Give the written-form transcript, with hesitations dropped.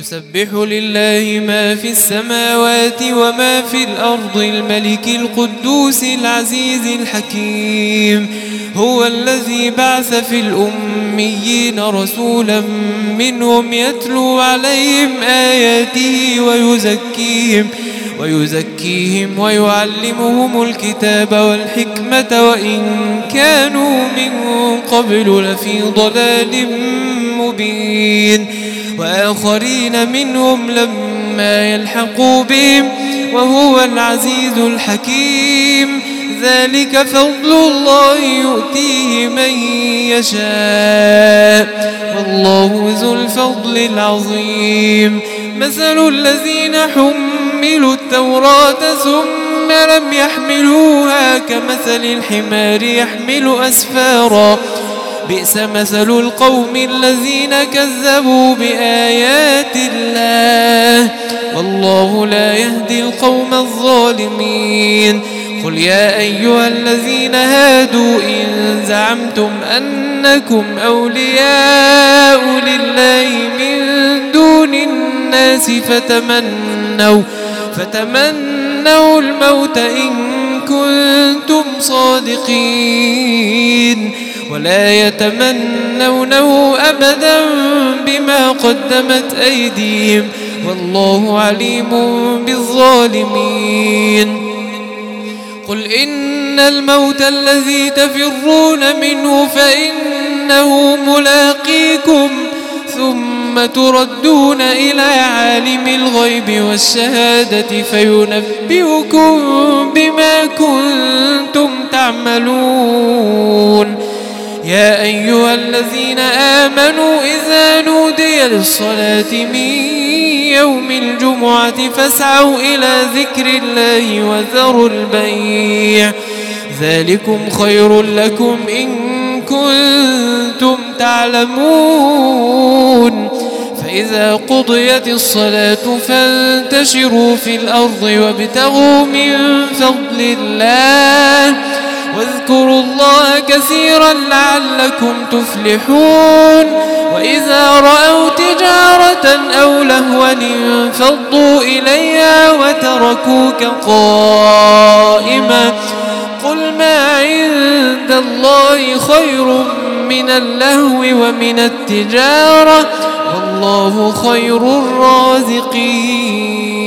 يسبح لله ما في السماوات وما في الأرض الملك القدوس العزيز الحكيم. هو الذي بعث في الأميين رسولا منهم يتلو عليهم آياته ويزكيهم ويعلمهم الكتاب والحكمة وإن كانوا من قبل لفي ضلال مبين. وآخرين منهم لما يلحقوا بهم وهو العزيز الحكيم. ذلك فضل الله يؤتيه من يشاء والله ذو الفضل العظيم. مثل الذين حملوا التوراة ثم لم يحملوها كمثل الحمار يحمل أسفارا بئس مثل القوم الذين كذبوا بآيات الله والله لا يهدي القوم الظالمين. قل يا أيها الذين هادوا إن زعمتم أنكم أولياء لله من دون الناس فتمنوا الموت إن كنتم صادقين ولا يتمنونه أبدا بما قدمت أيديهم والله عليم بالظالمين. قل إن الموت الذي تفرون منه فإنه ملاقيكم ثم تردون إلى عالم الغيب والشهادة فينبئكم بما كنتم تعملون. يا أيها الذين آمنوا إذا نودي للصلاة من يوم الجمعة فاسعوا إلى ذكر الله وذروا البيع ذلكم خير لكم إن كنتم تعلمون. فإذا قضيت الصلاة فانتشروا في الأرض وابتغوا من فضل الله واذكروا الله كثيرا لعلكم تفلحون. وإذا رأوا تجارة أو لهوا انفضوا إليها وتركوك قائما قل ما عند الله خير من اللهو ومن التجارة والله خير الرازقين.